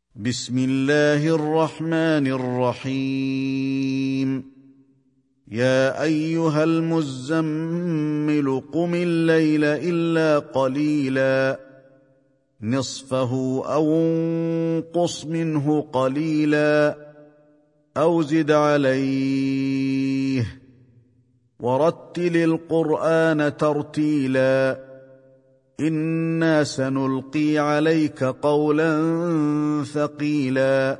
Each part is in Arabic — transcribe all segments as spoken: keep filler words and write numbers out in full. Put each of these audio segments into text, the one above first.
بسم الله الرحمن الرحيم. يا أيها المزمل قم الليل إلا قليلا نصفه أو انقص منه قليلا أو زد عليه ورتل القرآن ترتيلا إنا سنلقي عليك قولا ثقيلا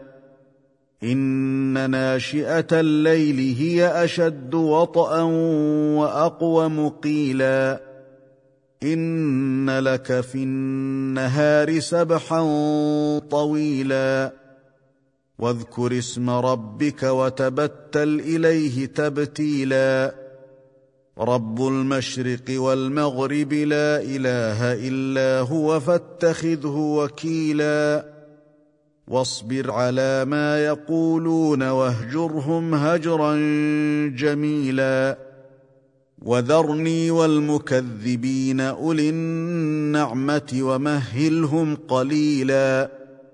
إن ناشئة الليل هي أشد وطئا وأقوم قيلا إن لك في النهار سبحا طويلا واذكر اسم ربك وتبتل إليه تبتيلا رب المشرق والمغرب لا إله إلا هو فاتخذه وكيلا واصبر على ما يقولون واهجرهم هجرا جميلا وذرني والمكذبين أولي النعمة ومهلهم قليلا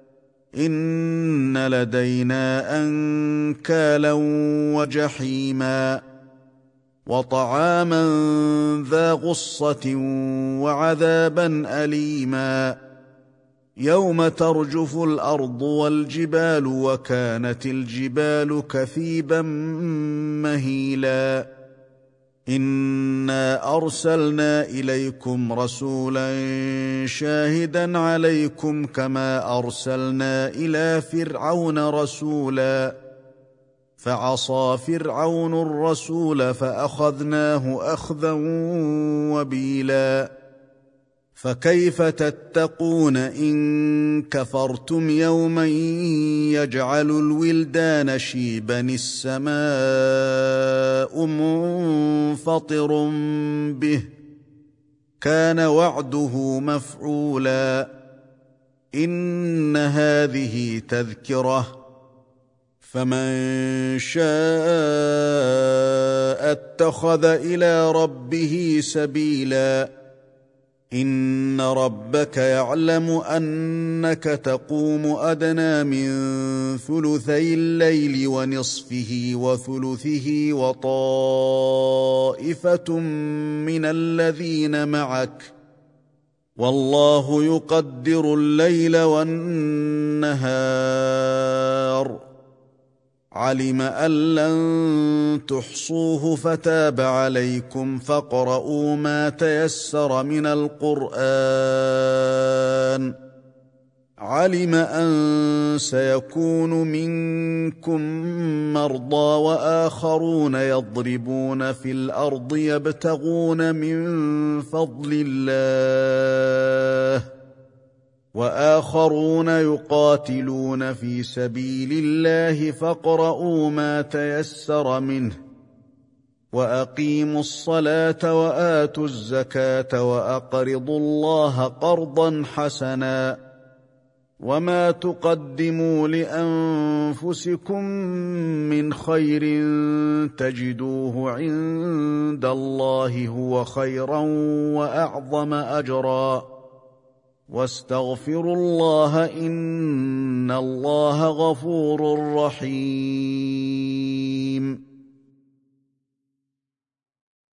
إن لدينا أنكالا وجحيما وطعاما ذا غصة وعذابا أليما يوم ترجف الأرض والجبال وكانت الجبال كثيبا مهيلا إنا أرسلنا إليكم رسولا شاهدا عليكم كما أرسلنا إلى فرعون رسولا فعصى فرعون الرسول فأخذناه أخذا وبيلا فكيف تتقون إن كفرتم يوما يجعل الولدان شيبا السماء منفطر به كان وعده مفعولا إن هذه تذكرة فمن شاء اتخذ إلى ربه سبيلا إن ربك يعلم أنك تقوم أدنى من ثلثي الليل ونصفه وثلثه وطائفة من الذين معك والله يقدر الليل والنهار علم أن لن تحصوه فتاب عليكم فاقرؤوا ما تيسر من القرآن علم أن سيكون منكم مرضى وآخرون يضربون في الأرض يبتغون من فضل الله وآخرون يقاتلون في سبيل الله فاقرؤوا ما تيسر منه وأقيموا الصلاة وآتوا الزكاة وأقرضوا الله قرضا حسنا وما تقدموا لأنفسكم من خير تجدوه عند الله هو خيرا وأعظم أجرا واستغفروا الله إن الله غفور رحيم.